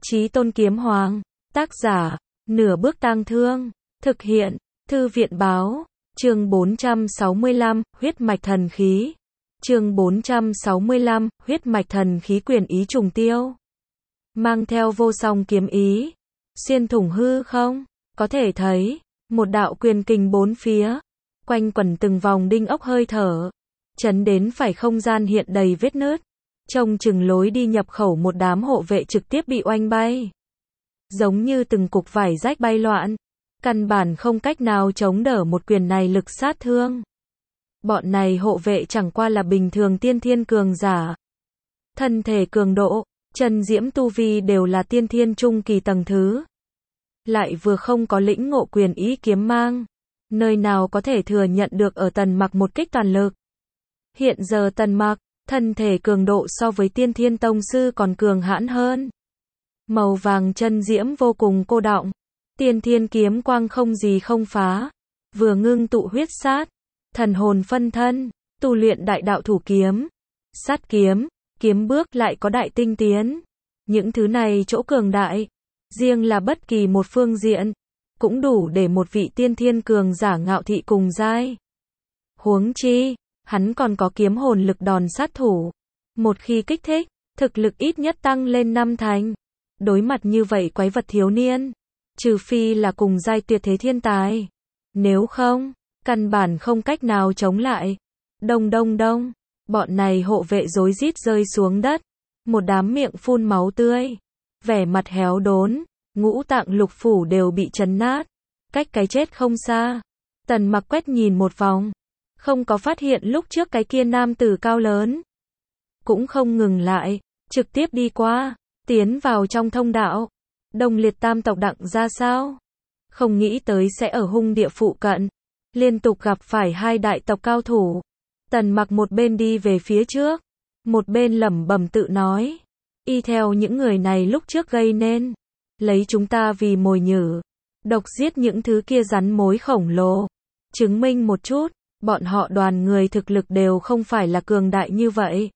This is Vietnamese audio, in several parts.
Chí Tôn Kiếm Hoàng, tác giả, Nửa Bước Tang Thương, thực hiện, Thư viện báo, chương 465, huyết mạch thần khí. Chương 465, huyết mạch thần khí quyền ý trùng tiêu. Mang theo vô song kiếm ý, xuyên thủng hư không, có thể thấy, một đạo quyền kình bốn phía, quanh quẩn từng vòng đinh ốc hơi thở, chấn đến phải không gian hiện đầy vết nứt. Trông chừng lối đi nhập khẩu một đám hộ vệ trực tiếp bị oanh bay. Giống như từng cục vải rách bay loạn, căn bản không cách nào chống đỡ một quyền này lực sát thương. Bọn này hộ vệ chẳng qua là bình thường tiên thiên cường giả. Thân thể cường độ, chân diễm tu vi đều là tiên thiên trung kỳ tầng thứ. Lại vừa không có lĩnh ngộ quyền ý kiếm mang, nơi nào có thể thừa nhận được ở Tần Mặc một kích toàn lực. Hiện giờ Tần Mặc, thân thể cường độ so với tiên thiên tông sư còn cường hãn hơn. Màu vàng chân diễm vô cùng cô đọng, tiên thiên kiếm quang không gì không phá, vừa ngưng tụ huyết sát, thần hồn phân thân, tu luyện đại đạo thủ kiếm, sát kiếm, kiếm bước lại có đại tinh tiến. Những thứ này chỗ cường đại, riêng là bất kỳ một phương diện, cũng đủ để một vị tiên thiên cường giả ngạo thị cùng giai. Huống chi, hắn còn có kiếm hồn lực đòn sát thủ. Một khi kích thích, thực lực ít nhất tăng lên 5 thành. Đối mặt như vậy quái vật thiếu niên, trừ phi là cùng giai tuyệt thế thiên tài. Nếu không, căn bản không cách nào chống lại. Đông đông đông, bọn này hộ vệ rối rít rơi xuống đất. Một đám miệng phun máu tươi, vẻ mặt héo đốn, ngũ tạng lục phủ đều bị chấn nát. Cách cái chết không xa, Tần Mặc quét nhìn một vòng, không có phát hiện lúc trước cái kia nam tử cao lớn. Cũng không ngừng lại, trực tiếp đi qua, tiến vào trong thông đạo. Đông Liệt tam tộc đặng ra sao? Không nghĩ tới sẽ ở hung địa phụ cận, liên tục gặp phải hai đại tộc cao thủ. Tần Mặc một bên đi về phía trước, một bên lẩm bẩm tự nói. Y theo những người này lúc trước gây nên, lấy chúng ta vì mồi nhử, độc giết những thứ kia rắn mối khổng lồ. Chứng minh một chút, bọn họ đoàn người thực lực đều không phải là cường đại như vậy.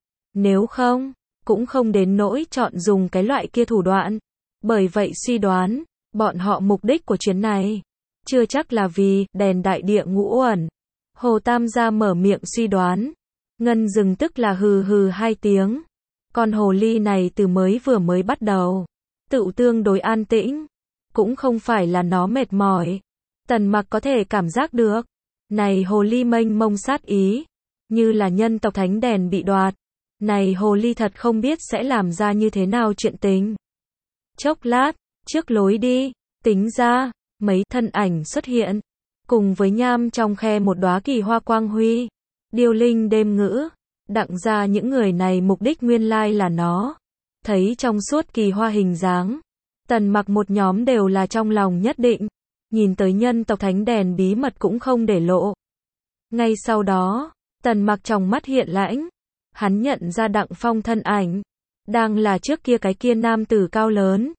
Nếu không, cũng không đến nỗi chọn dùng cái loại kia thủ đoạn. Bởi vậy suy đoán, bọn họ mục đích của chuyến này, chưa chắc là vì đèn đại địa ngũ uẩn. Hồ Tam gia mở miệng suy đoán. Ngân dừng tức là hừ hừ hai tiếng. Con hồ ly này từ vừa mới bắt đầu, tự tương đối an tĩnh. Cũng không phải là nó mệt mỏi. Tần Mặc có thể cảm giác được. Này hồ ly mênh mông sát ý, như là nhân tộc thánh đèn bị đoạt. Này hồ ly thật không biết sẽ làm ra như thế nào chuyện tình. Chốc lát, trước lối đi, tính ra, mấy thân ảnh xuất hiện. Cùng với nham trong khe một đóa kỳ hoa quang huy. Điêu linh đêm ngữ, đặng ra những người này mục đích nguyên lai là nó. Thấy trong suốt kỳ hoa hình dáng, Tần Mặc một nhóm đều là trong lòng nhất định. Nhìn tới nhân tộc thánh đèn bí mật cũng không để lộ. Ngay sau đó, Tần Mặc trong mắt hiện lãnh. Hắn nhận ra Đặng Phong thân ảnh. Đang là trước kia cái kia nam tử cao lớn.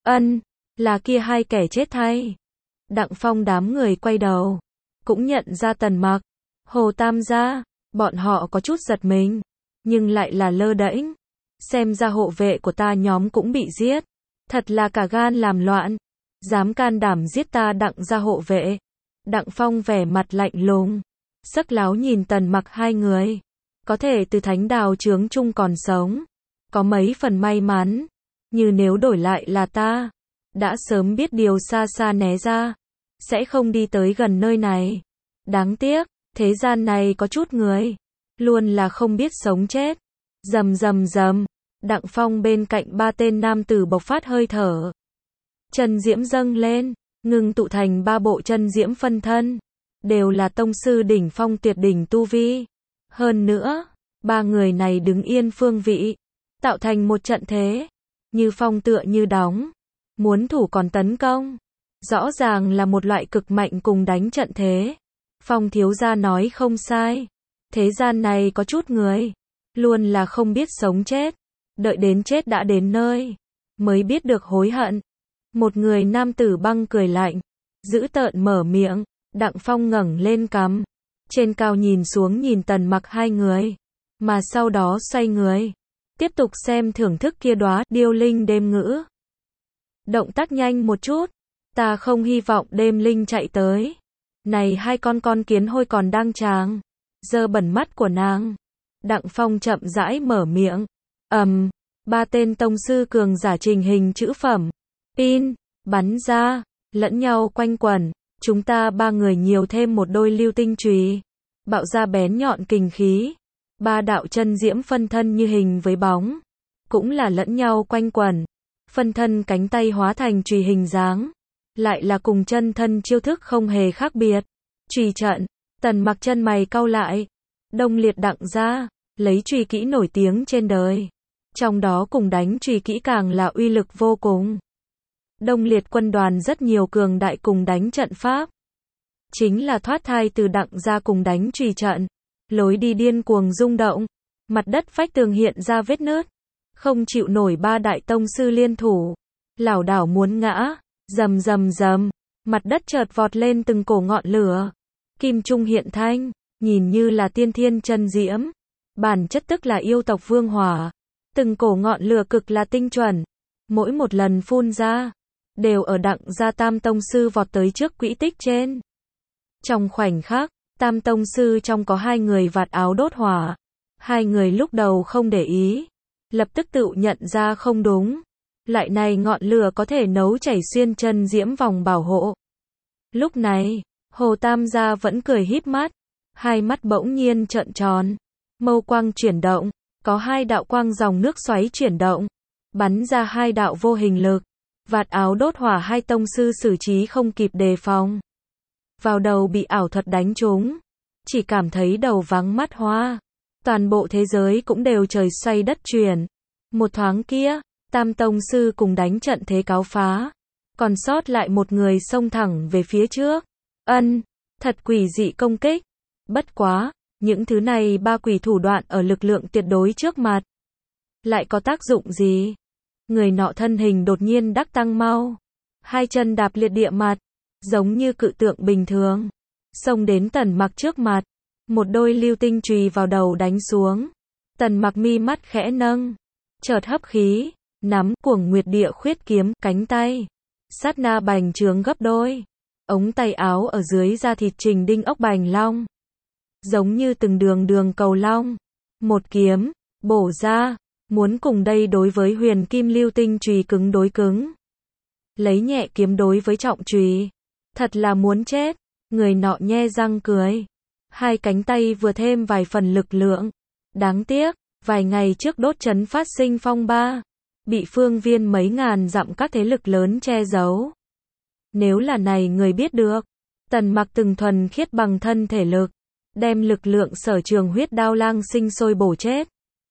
Là kia hai kẻ chết thay. Đặng Phong đám người quay đầu. Cũng nhận ra Tần Mặc. Hồ Tam gia, bọn họ có chút giật mình. Nhưng lại là lơ đễnh. Xem ra hộ vệ của ta nhóm cũng bị giết. Thật là cả gan làm loạn. Dám can đảm giết ta Đặng gia hộ vệ. Đặng Phong vẻ mặt lạnh lùng, sắc láo nhìn Tần Mặc hai người. Có thể từ thánh đào chướng chung còn sống, có mấy phần may mắn. Như nếu đổi lại là ta, đã sớm biết điều xa xa né ra, sẽ không đi tới gần nơi này. Đáng tiếc, thế gian này có chút người, luôn là không biết sống chết. Rầm rầm rầm, Đặng Phong bên cạnh ba tên nam tử bộc phát hơi thở. Chân diễm dâng lên, ngưng tụ thành ba bộ chân diễm phân thân. Đều là tông sư đỉnh phong tuyệt đỉnh tu vi. Hơn nữa, ba người này đứng yên phương vị, tạo thành một trận thế. Như phong tựa như đóng. Muốn thủ còn tấn công. Rõ ràng là một loại cực mạnh cùng đánh trận thế. Phong thiếu gia nói không sai. Thế gian này có chút người, luôn là không biết sống chết. Đợi đến chết đã đến nơi, mới biết được hối hận. Một người nam tử băng cười lạnh, dữ tợn mở miệng. Đặng Phong ngẩng lên cằm, trên cao nhìn xuống nhìn Tần Mặc hai người, mà sau đó xoay người, tiếp tục xem thưởng thức kia đóa điêu linh đêm ngữ. động tác nhanh một chút, ta không hy vọng đêm linh chạy tới. Này hai con kiến hôi còn đang tràng, dơ bẩn mắt của nàng. Đặng Phong chậm rãi mở miệng, ba tên tông sư cường giả trình hình chữ phẩm, pin, bắn ra, lẫn nhau quanh quẩn, chúng ta ba người nhiều thêm một đôi lưu tinh chùy, bạo ra bén nhọn kình khí, ba đạo chân diễm phân thân như hình với bóng, cũng là lẫn nhau quanh quẩn, phân thân cánh tay hóa thành chùy hình dáng, lại là cùng chân thân chiêu thức không hề khác biệt. Chùy trận, Tần Mặc chân mày cau lại, Đông Liệt Đặng gia, lấy chùy kỹ nổi tiếng trên đời, trong đó cùng đánh chùy kỹ càng là uy lực vô cùng. Đông Liệt quân đoàn rất nhiều cường đại cùng đánh trận pháp, chính là thoát thai từ Đặng gia cùng đánh chùy trận, lối đi điên cuồng rung động, mặt đất vách tường hiện ra vết nứt, không chịu nổi ba đại tông sư liên thủ, lảo đảo muốn ngã, rầm rầm rầm, mặt đất chợt vọt lên từng cổ ngọn lửa, kim trung hiện thanh, nhìn như là tiên thiên chân diễm, bản chất tức là yêu tộc vương hỏa, từng cổ ngọn lửa cực là tinh chuẩn, mỗi một lần phun ra, đều ở Đặng gia tam tông sư vọt tới trước quỹ tích trên. Trong khoảnh khắc, tam tông sư trong có hai người vạt áo đốt hỏa, hai người lúc đầu không để ý, lập tức tự nhận ra không đúng, lại này ngọn lửa có thể nấu chảy xuyên chân diễm vòng bảo hộ. Lúc này, Hồ Tam gia vẫn cười híp mắt, hai mắt bỗng nhiên trợn tròn, mâu quang chuyển động, có hai đạo quang dòng nước xoáy chuyển động, bắn ra hai đạo vô hình lực, vạt áo đốt hỏa hai tông sư xử trí không kịp đề phòng. Vào đầu bị ảo thuật đánh trúng, chỉ cảm thấy đầu vắng mắt hoa, toàn bộ thế giới cũng đều trời xoay đất chuyển. Một thoáng kia, tam tông sư cùng đánh trận thế cáo phá, còn sót lại một người xông thẳng về phía trước. Thật quỷ dị công kích. Bất quá, những thứ này ba quỷ thủ đoạn ở lực lượng tuyệt đối trước mặt, lại có tác dụng gì? Người nọ thân hình đột nhiên đắc tăng mau, hai chân đạp liệt địa mặt, giống như cự tượng bình thường, xông đến Tần Mặc trước mặt, một đôi lưu tinh chùy vào đầu đánh xuống. Tần Mặc mi mắt khẽ nâng, chợt hấp khí, nắm Cuồng Nguyệt Địa Khuyết kiếm, cánh tay sát na bành trướng gấp đôi, ống tay áo ở dưới da thịt trình đinh ốc bành long, giống như từng đường đường cầu long, một kiếm bổ ra, muốn cùng đây đối với huyền kim lưu tinh chùy cứng đối cứng, lấy nhẹ kiếm đối với trọng chùy, thật là muốn chết. Người nọ nhe răng cười, hai cánh tay vừa thêm vài phần lực lượng, đáng tiếc, vài ngày trước đốt trấn phát sinh phong ba, bị phương viên mấy ngàn dặm các thế lực lớn che giấu. Nếu là này người biết được, Tần Mặc từng thuần khiết bằng thân thể lực, đem lực lượng sở trường huyết đao lang sinh sôi bổ chết,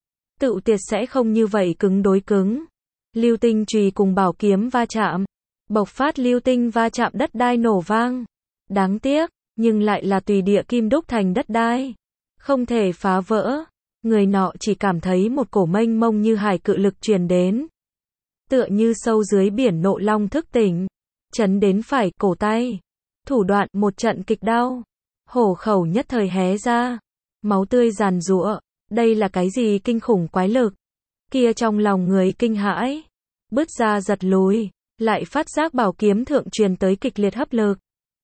tự tiệt sẽ không như vậy cứng đối cứng. Lưu tinh chùy cùng bảo kiếm va chạm, bộc phát lưu tinh va chạm đất đai nổ vang. Đáng tiếc, nhưng lại là tùy địa kim đúc thành đất đai, không thể phá vỡ. Người nọ chỉ cảm thấy một cổ mênh mông như hải cự lực truyền đến, tựa như sâu dưới biển nộ long thức tỉnh, chấn đến phải cổ tay, thủ đoạn một trận kịch đau, hổ khẩu nhất thời hé ra, máu tươi giàn giụa. Đây là cái gì kinh khủng quái lực? Kia trong lòng người kinh hãi, bứt ra giật lùi, lại phát giác bảo kiếm thượng truyền tới kịch liệt hấp lực,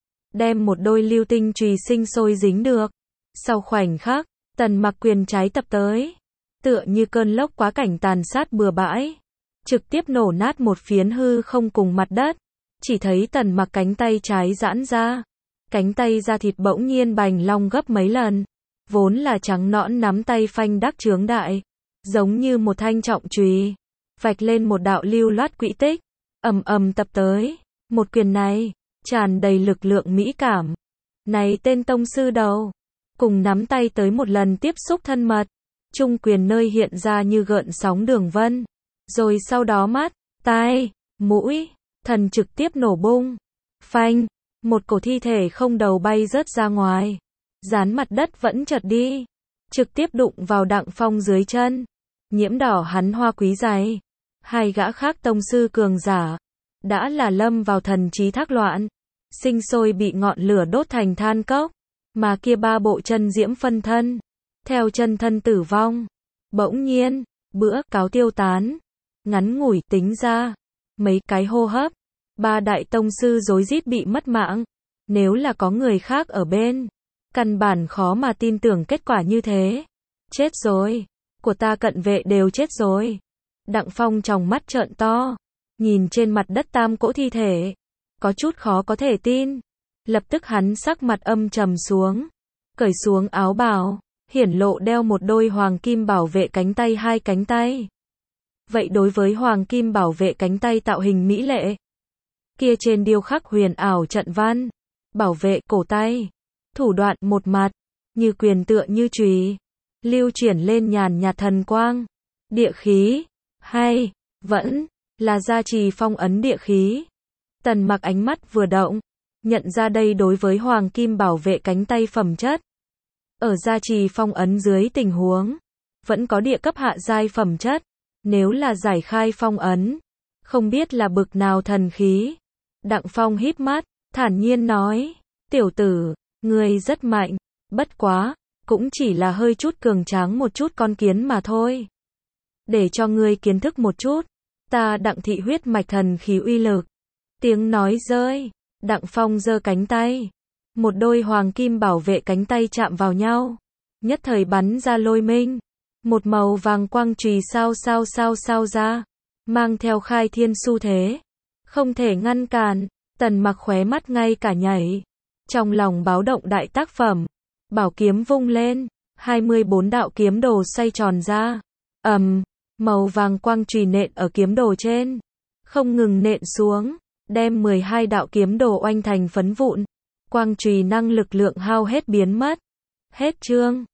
đem một đôi lưu tinh chùy sinh sôi dính được. Sau khoảnh khắc, Tần Mặc quyền trái tập tới, tựa như cơn lốc quá cảnh tàn sát bừa bãi, trực tiếp nổ nát một phiến hư không cùng mặt đất. Chỉ thấy Tần Mặc cánh tay trái giãn ra, cánh tay da thịt bỗng nhiên bành long gấp mấy lần, vốn là trắng nõn nắm tay phanh đắc trướng đại, giống như một thanh trọng chùy, vạch lên một đạo lưu loát quỹ tích, ầm ầm tập tới. Một quyền này tràn đầy lực lượng mỹ cảm. Này tên tông sư đầu, cùng nắm tay tới một lần tiếp xúc thân mật, trung quyền nơi hiện ra như gợn sóng đường vân, rồi sau đó mắt, tai, mũi, thần trực tiếp nổ bung. Phanh, một cổ thi thể không đầu bay rớt ra ngoài, dán mặt đất vẫn chợt đi, trực tiếp đụng vào Đặng Phong dưới chân, nhiễm đỏ hắn hoa quý giày. Hai gã khác tông sư cường giả, đã là lâm vào thần trí thác loạn, sinh sôi bị ngọn lửa đốt thành than cốc, mà kia ba bộ chân diễm phân thân, theo chân thân tử vong. Bỗng nhiên, bữa cáo tiêu tán, ngắn ngủi tính ra, mấy cái hô hấp, ba đại tông sư rối rít bị mất mạng. Nếu là có người khác ở bên, căn bản khó mà tin tưởng kết quả như thế. Chết rồi, của ta cận vệ đều chết rồi. Đặng Phong tròng mắt trợn to, nhìn trên mặt đất tam cỗ thi thể, có chút khó có thể tin. Lập tức hắn sắc mặt âm trầm xuống, cởi xuống áo bào, hiển lộ đeo một đôi hoàng kim bảo vệ cánh tay hai cánh tay. Vậy đối với hoàng kim bảo vệ cánh tay tạo hình mỹ lệ, kia trên điêu khắc huyền ảo trận văn, bảo vệ cổ tay, thủ đoạn một mặt, như quyền tựa như chùy, lưu chuyển lên nhàn nhạt thần quang, địa khí, hay, vẫn, là gia trì phong ấn địa khí. Tần Mặc ánh mắt vừa động, nhận ra đây đối với hoàng kim bảo vệ cánh tay phẩm chất. Ở gia trì phong ấn dưới tình huống, vẫn có địa cấp hạ giai phẩm chất, nếu là giải khai phong ấn, không biết là bực nào thần khí. Đặng Phong híp mắt, thản nhiên nói, tiểu tử, ngươi rất mạnh, bất quá, cũng chỉ là hơi chút cường tráng một chút con kiến mà thôi. Để cho ngươi kiến thức một chút, ta Đặng thị huyết mạch thần khí uy lực. Tiếng nói rơi, Đặng Phong giơ cánh tay, một đôi hoàng kim bảo vệ cánh tay chạm vào nhau, nhất thời bắn ra lôi minh, một màu vàng quang chùy sao ra, mang theo khai thiên xu thế, không thể ngăn cản. Tần Mặc khóe mắt ngay cả nhảy, trong lòng báo động đại tác phẩm, bảo kiếm vung lên, 24 đạo kiếm đồ xoay tròn ra, màu vàng quang chùy nện ở kiếm đồ trên, không ngừng nện xuống, đem 12 đạo kiếm đồ oanh thành phấn vụn. Quang chùy năng lực lượng hao hết biến mất. Hết chương.